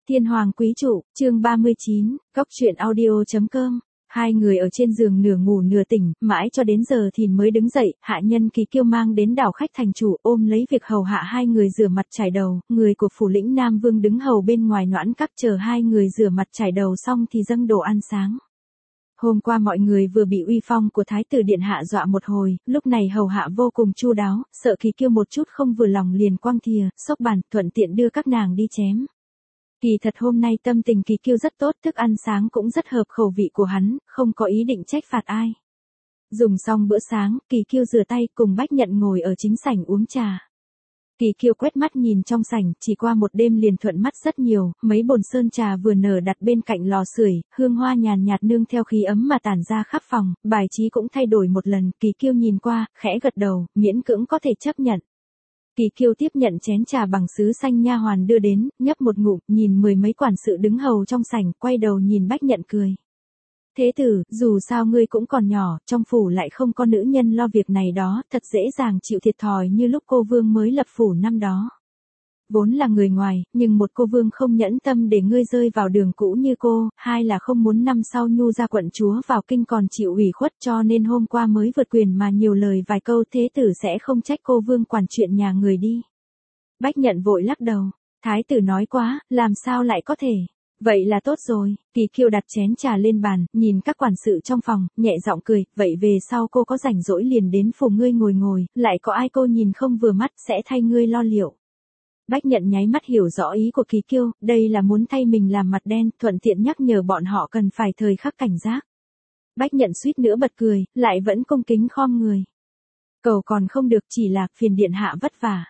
Thiên Hoàng Quý Trụ, chương 39, Cóc truyện audio.com. Hai người ở trên giường nửa ngủ nửa tỉnh, mãi cho đến giờ thì mới đứng dậy, hạ nhân Kỳ Kiêu mang đến đảo khách thành chủ, ôm lấy việc hầu hạ hai người rửa mặt chải đầu, người của phủ lĩnh Nam Vương đứng hầu bên ngoài noãn các chờ hai người rửa mặt chải đầu xong thì dâng đồ ăn sáng. Hôm qua mọi người vừa bị uy phong của Thái tử Điện Hạ dọa một hồi, lúc này hầu hạ vô cùng chu đáo, sợ Kỳ Kiêu một chút không vừa lòng liền quăng thìa, xốc bàn, thuận tiện đưa các nàng đi chém. Kỳ thật hôm nay tâm tình Kỳ Kiêu rất tốt, thức ăn sáng cũng rất hợp khẩu vị của hắn, không có ý định trách phạt ai. Dùng xong bữa sáng, Kỳ Kiêu rửa tay cùng Bách Nhận ngồi ở chính sảnh uống trà. Kỳ Kiêu quét mắt nhìn trong sảnh, chỉ qua một đêm liền thuận mắt rất nhiều, mấy bồn sơn trà vừa nở đặt bên cạnh lò sưởi, hương hoa nhàn nhạt nương theo khí ấm mà tản ra khắp phòng, bài trí cũng thay đổi một lần, Kỳ Kiêu nhìn qua, khẽ gật đầu, miễn cưỡng có thể chấp nhận. Kỳ Kiêu tiếp nhận chén trà bằng sứ xanh nha hoàn đưa đến, nhấp một ngụm, nhìn mười mấy quản sự đứng hầu trong sảnh, quay đầu nhìn Bách Nhận cười. Thế tử, dù sao ngươi cũng còn nhỏ, trong phủ lại không có nữ nhân lo việc này đó, thật dễ dàng chịu thiệt thòi như lúc cô vương mới lập phủ năm đó. Vốn là người ngoài, nhưng một cô vương không nhẫn tâm để ngươi rơi vào đường cũ như cô, hai là không muốn năm sau nhu ra quận chúa vào kinh còn chịu ủy khuất cho nên hôm qua mới vượt quyền mà nhiều lời vài câu, thế tử sẽ không trách cô vương quản chuyện nhà người đi. Bách Nhận vội lắc đầu, thái tử nói quá, làm sao lại có thể. Vậy là tốt rồi, Kỳ Kiêu đặt chén trà lên bàn, nhìn các quản sự trong phòng, nhẹ giọng cười, vậy về sau cô có rảnh rỗi liền đến phủ ngươi ngồi, lại có ai cô nhìn không vừa mắt sẽ thay ngươi lo liệu. Bách Nhận nháy mắt hiểu rõ ý của Kỳ Kiêu, đây là muốn thay mình làm mặt đen, thuận tiện nhắc nhở bọn họ cần phải thời khắc cảnh giác. Bách Nhận suýt nữa bật cười, lại vẫn cung kính khom người. Cầu còn không được, chỉ là phiền điện hạ vất vả.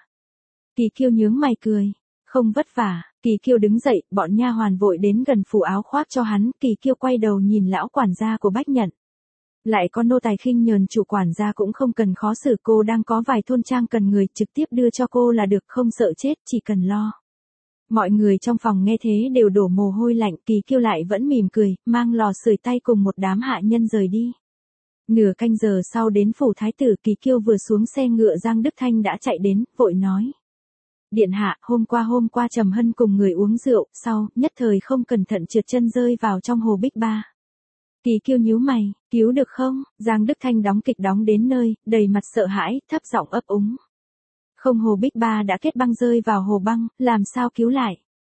Kỳ Kiêu nhướng mày cười, không vất vả. Kỳ Kiêu đứng dậy, bọn nha hoàn vội đến gần phủ áo khoác cho hắn, Kỳ Kiêu quay đầu nhìn lão quản gia của Bách Nhận. Lại có nô tài khinh nhờn chủ quản gia cũng không cần khó xử, cô đang có vài thôn trang cần người, trực tiếp đưa cho cô là được, không sợ chết, chỉ cần lo. Mọi người trong phòng nghe thế đều đổ mồ hôi lạnh, Kỳ Kiêu lại vẫn mỉm cười, mang lò sưởi tay cùng một đám hạ nhân rời đi. Nửa canh giờ sau đến phủ thái tử, Kỳ Kiêu vừa xuống xe ngựa Giang Đức Thanh đã chạy đến, vội nói. Điện hạ, hôm qua Trầm Hân cùng người uống rượu, sau, nhất thời không cẩn thận trượt chân rơi vào trong hồ Bích Ba. Kỳ Kiêu nhíu mày, cứu được không? Giang Đức Thanh đóng kịch đóng đến nơi, đầy mặt sợ hãi, thấp giọng ấp úng. Không, hồ Bích Ba đã kết băng rơi vào hồ băng, làm sao cứu lại?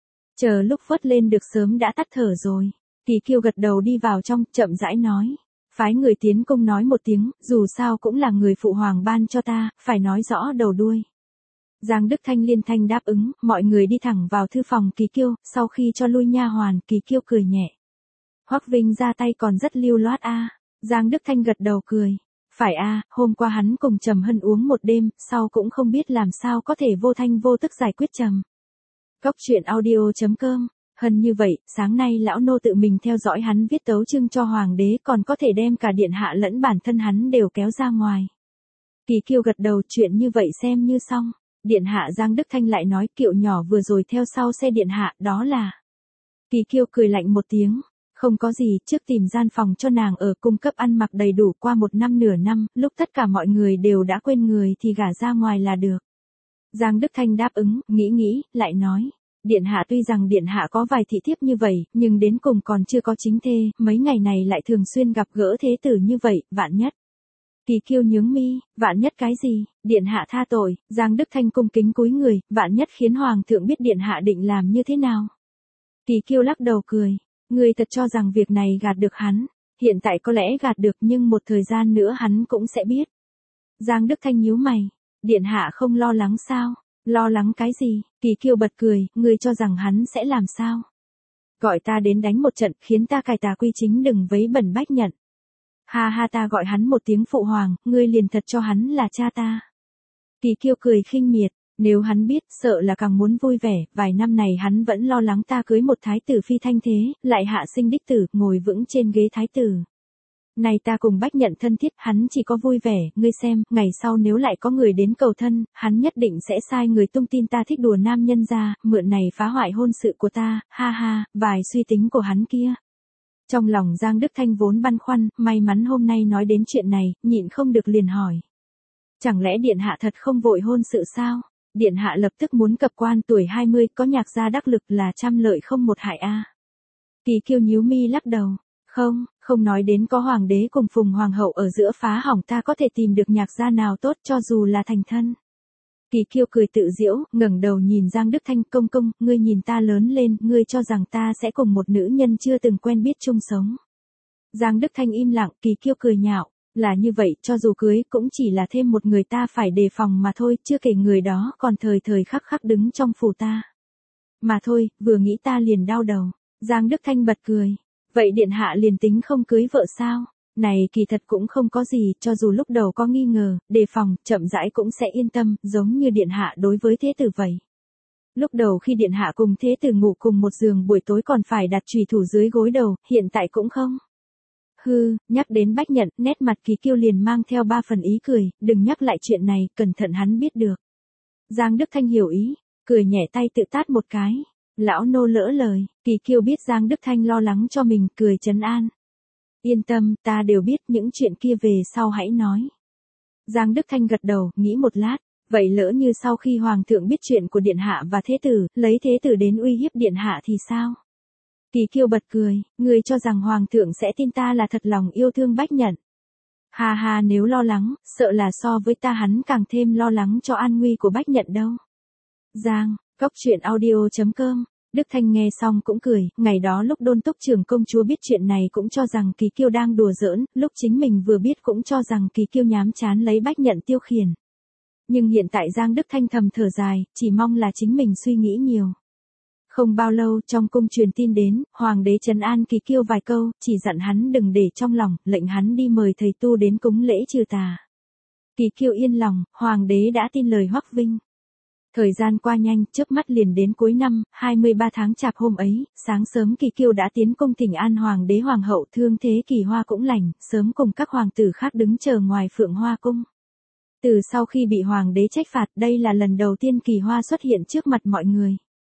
Chờ lúc vớt lên được sớm đã tắt thở rồi. Kỳ Kiêu gật đầu đi vào trong, chậm rãi nói. Phái người tiến cung nói một tiếng, dù sao cũng là người phụ hoàng ban cho ta, phải nói rõ đầu đuôi. Giang Đức Thanh liên thanh đáp ứng, mọi người đi thẳng vào thư phòng Kỳ Kiêu, sau khi cho lui nha hoàn, Kỳ Kiêu cười nhẹ. Hoắc Vinh ra tay còn rất lưu loát a. Giang Đức Thanh gật đầu cười. Phải a, hôm qua hắn cùng Trầm Hân uống một đêm, sau cũng không biết làm sao có thể vô thanh vô tức giải quyết Trầm. Cóc truyện audio.com. Hân như vậy, sáng nay lão nô tự mình theo dõi hắn viết tấu chương cho hoàng đế, còn có thể đem cả điện hạ lẫn bản thân hắn đều kéo ra ngoài. Kỳ Kiêu gật đầu, chuyện như vậy xem như xong. Điện hạ, Giang Đức Thanh lại nói, Kiệu nhỏ vừa rồi theo sau xe điện hạ, đó là. Kỳ Kiêu cười lạnh một tiếng. Không có gì, trước tìm gian phòng cho nàng ở, cung cấp ăn mặc đầy đủ, qua một năm nửa năm, lúc tất cả mọi người đều đã quên người thì gả ra ngoài là được. Giang Đức Thanh đáp ứng, nghĩ, lại nói. Điện hạ, tuy rằng điện hạ có vài thị thiếp như vậy, nhưng đến cùng còn chưa có chính thê, mấy ngày này lại thường xuyên gặp gỡ thế tử như vậy, vạn nhất. Kỳ Kiêu nhướng mi, vạn nhất cái gì? Điện hạ tha tội. Giang Đức Thanh cung kính cúi người, vạn nhất khiến hoàng thượng biết điện hạ định làm như thế nào? Kỳ Kiêu lắc đầu cười, ngươi thật cho rằng việc này gạt được hắn? Hiện tại có lẽ gạt được, nhưng một thời gian nữa hắn cũng sẽ biết. Giang Đức Thanh nhíu mày, điện hạ không lo lắng sao? Lo lắng cái gì? Kỳ Kiêu bật cười, ngươi cho rằng hắn sẽ làm sao? Gọi ta đến đánh một trận, khiến ta cải tà quy chính, đừng vấy bẩn Bách Nhận. Ha ha, ta gọi hắn một tiếng phụ hoàng, ngươi liền thật cho hắn là cha ta. Kỳ Kiêu cười khinh miệt, nếu hắn biết, sợ là càng muốn vui vẻ, vài năm này hắn vẫn lo lắng ta cưới một thái tử phi thanh thế, lại hạ sinh đích tử, ngồi vững trên ghế thái tử. Này ta cùng Bách Nhận thân thiết, hắn chỉ có vui vẻ, ngươi xem, ngày sau nếu lại có người đến cầu thân, hắn nhất định sẽ sai người tung tin ta thích đùa nam nhân ra, mượn này phá hoại hôn sự của ta, ha ha, vài suy tính của hắn kia. Trong lòng Giang Đức Thanh vốn băn khoăn, may mắn hôm nay nói đến chuyện này, nhịn không được liền hỏi. Chẳng lẽ điện hạ thật không vội hôn sự sao? Điện hạ lập tức muốn cập quan tuổi 20 có nhạc gia đắc lực là trăm lợi không một hại a. Kỳ Kiêu nhíu mi lắc đầu. Không nói đến có hoàng đế cùng Phùng hoàng hậu ở giữa phá hỏng ta có thể tìm được nhạc gia nào tốt cho dù là thành thân. Kỳ Kiêu cười tự giễu, ngẩng đầu nhìn Giang Đức Thanh, công công, ngươi nhìn ta lớn lên, ngươi cho rằng ta sẽ cùng một nữ nhân chưa từng quen biết chung sống. Giang Đức Thanh im lặng, Kỳ Kiêu cười nhạo, là như vậy, cho dù cưới cũng chỉ là thêm một người ta phải đề phòng mà thôi, chưa kể người đó còn thời thời khắc khắc đứng trong phủ ta. Mà thôi, vừa nghĩ ta liền đau đầu. Giang Đức Thanh bật cười. Vậy điện hạ liền tính không cưới vợ sao? Này kỳ thật cũng không có gì, cho dù lúc đầu có nghi ngờ, đề phòng, chậm rãi cũng sẽ yên tâm, giống như điện hạ đối với thế tử vậy. Lúc đầu khi điện hạ cùng thế tử ngủ cùng một giường buổi tối còn phải đặt chùy thủ dưới gối đầu, hiện tại cũng không. Nhắc đến Bách Nhận, nét mặt Kỳ Kiêu liền mang theo 3 phần ý cười, đừng nhắc lại chuyện này, cẩn thận hắn biết được. Giang Đức Thanh hiểu ý, cười nhẹ tay tự tát một cái. Lão nô lỡ lời, Kỳ Kiêu biết Giang Đức Thanh lo lắng cho mình, cười trấn an. Yên tâm, ta đều biết, những chuyện kia về sau hãy nói. Giang Đức Thanh gật đầu, nghĩ một lát, vậy lỡ như sau khi hoàng thượng biết chuyện của điện hạ và thế tử, lấy thế tử đến uy hiếp điện hạ thì sao? Kỳ Kiêu bật cười, ngươi cho rằng hoàng thượng sẽ tin ta là thật lòng yêu thương Bách Nhận. Ha ha, nếu lo lắng, sợ là so với ta hắn càng thêm lo lắng cho an nguy của Bách Nhận đâu. Góc truyện audio.com. Đức Thanh nghe xong cũng cười, ngày đó lúc Đôn Túc trưởng công chúa biết chuyện này cũng cho rằng Kỳ Kiêu đang đùa giỡn, lúc chính mình vừa biết cũng cho rằng Kỳ Kiêu nhám chán lấy Bách Nhận tiêu khiển. Nhưng hiện tại Giang Đức Thanh thầm thở dài, chỉ mong là chính mình suy nghĩ nhiều. Không bao lâu trong cung truyền tin đến, hoàng đế trấn an Kỳ Kiêu vài câu, chỉ dặn hắn đừng để trong lòng, lệnh hắn đi mời thầy tu đến cúng lễ trừ tà. Kỳ Kiêu yên lòng, hoàng đế đã tin lời Hoắc Vinh. Thời gian qua nhanh, chớp mắt liền đến cuối năm, 23 tháng Chạp hôm ấy, sáng sớm Kỳ Kiêu đã tiến cung thỉnh an hoàng đế hoàng hậu, thương thế Kỳ Hoa cũng lành, sớm cùng các hoàng tử khác đứng chờ ngoài Phượng Hoa cung. Từ sau khi bị hoàng đế trách phạt, đây là lần đầu tiên Kỳ Hoa xuất hiện trước mặt mọi người.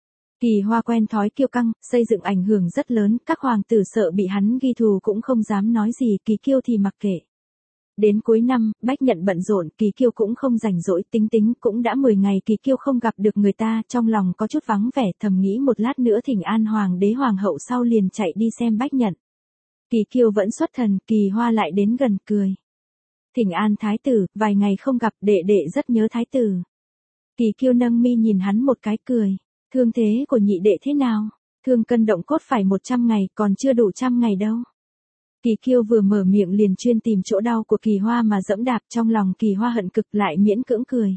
Kỳ Hoa quen thói kiêu căng, xây dựng ảnh hưởng rất lớn, các hoàng tử sợ bị hắn ghi thù cũng không dám nói gì, Kỳ Kiêu thì mặc kệ. Đến cuối năm, Bách Nhận bận rộn, Kỳ Kiêu cũng không rảnh rỗi, tính cũng đã 10 ngày Kỳ Kiêu không gặp được người ta, trong lòng có chút vắng vẻ, thầm nghĩ một lát nữa thỉnh an hoàng đế hoàng hậu sau liền chạy đi xem Bách Nhận. Kỳ Kiêu vẫn xuất thần, Kỳ Hoa lại đến gần cười. Thỉnh an thái tử, vài ngày không gặp, đệ đệ rất nhớ thái tử. Kỳ Kiêu nâng mi nhìn hắn một cái cười. Thương thế của nhị đệ thế nào? Thương cân động cốt phải 100 ngày, còn chưa đủ 100 ngày đâu. Kỳ Kiêu vừa mở miệng liền chuyên tìm chỗ đau của Kỳ Hoa mà dẫm đạp, trong lòng Kỳ Hoa hận cực lại miễn cưỡng cười.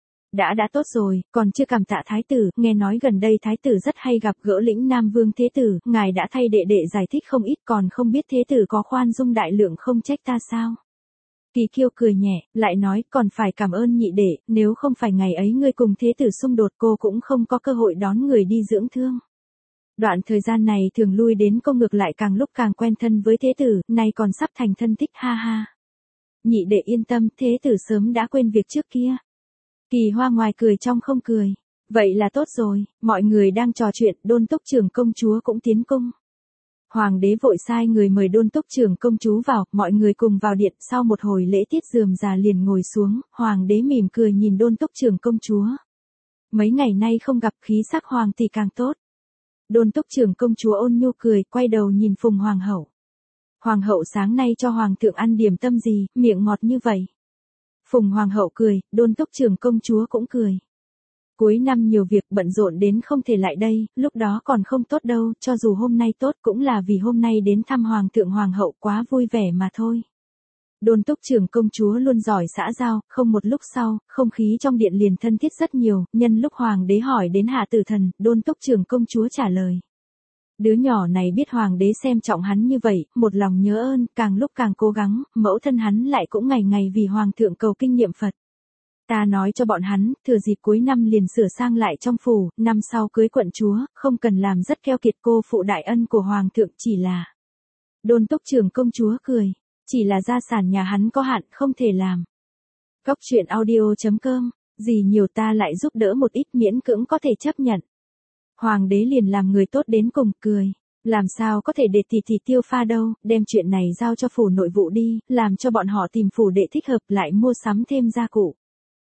Đã tốt rồi, còn chưa cảm tạ thái tử, nghe nói gần đây thái tử rất hay gặp gỡ lĩnh Nam Vương thế tử, ngài đã thay đệ đệ giải thích không ít, còn không biết thế tử có khoan dung đại lượng không trách ta sao? Kỳ Kiêu cười nhẹ, lại nói, còn phải cảm ơn nhị đệ, nếu không phải ngày ấy ngươi cùng thế tử xung đột cô cũng không có cơ hội đón người đi dưỡng thương. Đoạn thời gian này thường lui đến công ngược lại càng lúc càng quen thân với thế tử, nay còn sắp thành thân thích, ha ha. Nhị đệ yên tâm, thế tử sớm đã quên việc trước kia. Kỳ Hoa ngoài cười trong không cười. Vậy là tốt rồi, mọi người đang trò chuyện, Đôn Túc trưởng công chúa cũng tiến cung. Hoàng đế vội sai người mời Đôn Túc trưởng công chúa vào, mọi người cùng vào điện, sau một hồi lễ tiết rườm rà liền ngồi xuống, hoàng đế mỉm cười nhìn Đôn Túc trưởng công chúa. Mấy ngày nay không gặp, khí sắc hoàng thì càng tốt. Đôn Túc trưởng công chúa ôn nhu cười, quay đầu nhìn Phùng hoàng hậu. Hoàng hậu sáng nay cho hoàng thượng ăn điểm tâm gì, miệng ngọt như vậy. Phùng hoàng hậu cười, Đôn Túc trưởng công chúa cũng cười. Cuối năm nhiều việc bận rộn đến không thể lại đây, lúc đó còn không tốt đâu, cho dù hôm nay tốt cũng là vì hôm nay đến thăm hoàng thượng hoàng hậu quá vui vẻ mà thôi. Đôn Túc trưởng công chúa luôn giỏi xã giao, không một lúc sau, không khí trong điện liền thân thiết rất nhiều, nhân lúc hoàng đế hỏi đến Hạ Tử Thần, Đôn Túc trưởng công chúa trả lời. Đứa nhỏ này biết hoàng đế xem trọng hắn như vậy, một lòng nhớ ơn, càng lúc càng cố gắng, mẫu thân hắn lại cũng ngày ngày vì hoàng thượng cầu kinh nghiệm Phật. Ta nói cho bọn hắn, thừa dịp cuối năm liền sửa sang lại trong phủ, năm sau cưới quận chúa, không cần làm rất keo kiệt cô phụ đại ân của hoàng thượng, chỉ là. Đôn Túc trưởng công chúa cười, chỉ là gia sản nhà hắn có hạn, không thể làm. Góc truyện audio.com, gì nhiều ta lại giúp đỡ một ít, miễn cưỡng có thể chấp nhận. Hoàng đế liền làm người tốt đến cùng, cười. Làm sao có thể để tỷ tiêu pha đâu, đem chuyện này giao cho phủ nội vụ đi, làm cho bọn họ tìm phủ đệ thích hợp lại mua sắm thêm gia cụ.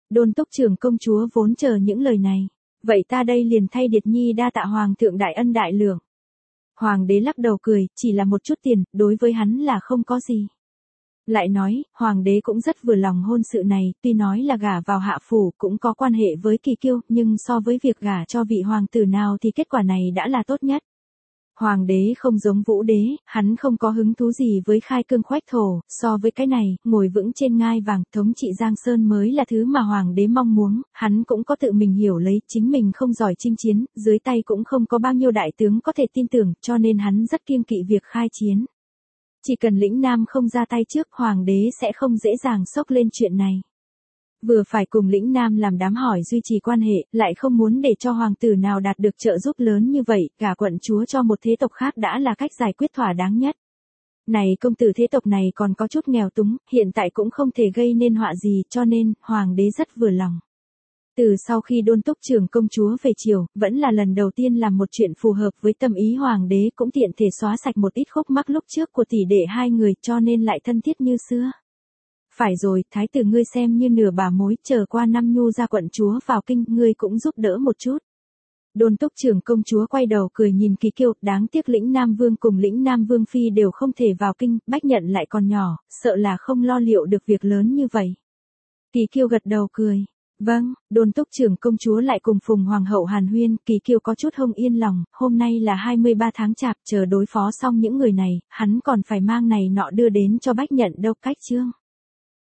Đôn túc trưởng công chúa vốn chờ những lời này. Vậy ta đây liền thay Điệt Nhi đa tạ hoàng thượng đại ân đại lượng. Hoàng đế lắc đầu cười, chỉ là một chút tiền, đối với hắn là không có gì. Lại nói, hoàng đế cũng rất vừa lòng hôn sự này, tuy nói là gả vào hạ phủ cũng có quan hệ với Kỳ Kiêu, nhưng so với việc gả cho vị hoàng tử nào thì kết quả này đã là tốt nhất. Hoàng đế không giống Vũ đế, hắn không có hứng thú gì với khai cương khoách thổ, so với cái này, ngồi vững trên ngai vàng, thống trị Giang Sơn mới là thứ mà hoàng đế mong muốn, hắn cũng có tự mình hiểu lấy, chính mình không giỏi chinh chiến, dưới tay cũng không có bao nhiêu đại tướng có thể tin tưởng, cho nên hắn rất kiêng kỵ việc khai chiến. Chỉ cần lĩnh Nam không ra tay trước, hoàng đế sẽ không dễ dàng xốc lên chuyện này. Vừa phải cùng lĩnh Nam làm đám hỏi duy trì quan hệ, lại không muốn để cho hoàng tử nào đạt được trợ giúp lớn như vậy, gả quận chúa cho một thế tộc khác đã là cách giải quyết thỏa đáng nhất. Này công tử thế tộc này còn có chút nghèo túng, hiện tại cũng không thể gây nên họa gì, cho nên, hoàng đế rất vừa lòng. Từ sau khi Đôn túc trưởng công chúa về triều, vẫn là lần đầu tiên làm một chuyện phù hợp với tâm ý hoàng đế, cũng tiện thể xóa sạch một ít khúc mắc lúc trước của tỷ đệ hai người, cho nên lại thân thiết như xưa. Phải rồi, thái tử ngươi xem như nửa bà mối, chờ qua năm nhu ra quận chúa vào kinh, ngươi cũng giúp đỡ một chút. Đôn túc trưởng công chúa quay đầu cười nhìn Kỳ Kiêu, đáng tiếc lĩnh Nam Vương cùng lĩnh Nam Vương Phi đều không thể vào kinh, Bách Nhận lại còn nhỏ, sợ là không lo liệu được việc lớn như vậy. Kỳ Kiêu gật đầu cười. Vâng, Đôn túc trưởng công chúa lại cùng Phùng Hoàng hậu hàn huyên, Kỳ Kiêu có chút không yên lòng, hôm nay là 23 tháng Chạp, chờ đối phó xong những người này, hắn còn phải mang này nọ đưa đến cho Bách Nhận đâu cách chương.